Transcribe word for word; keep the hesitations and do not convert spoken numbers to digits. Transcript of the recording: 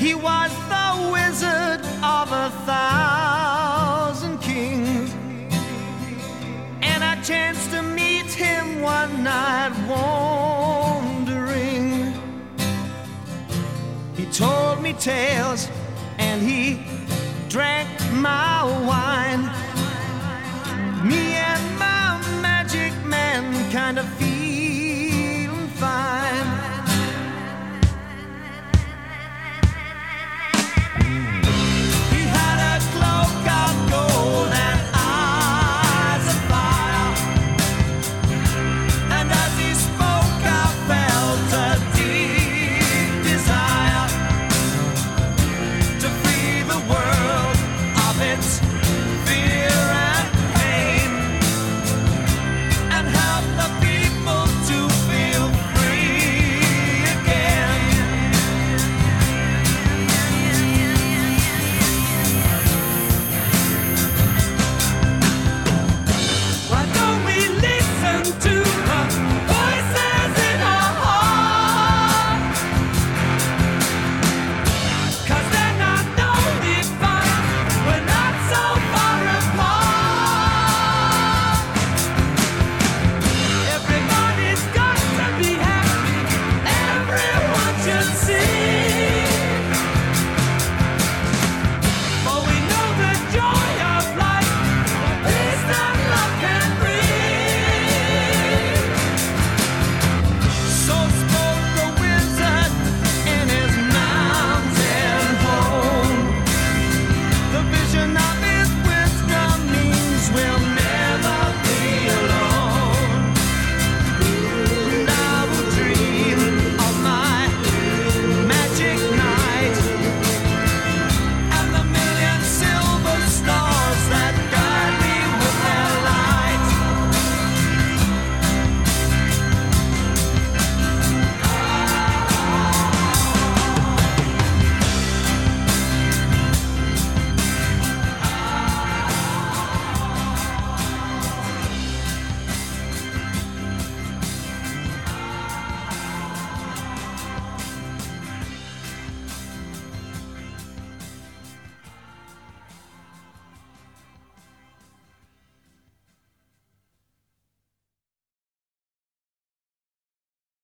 He was the wizard of a thousand kings, and I chanced to meet him one night wandering. He told me tales and he drank my wine. Me and my magic man kind of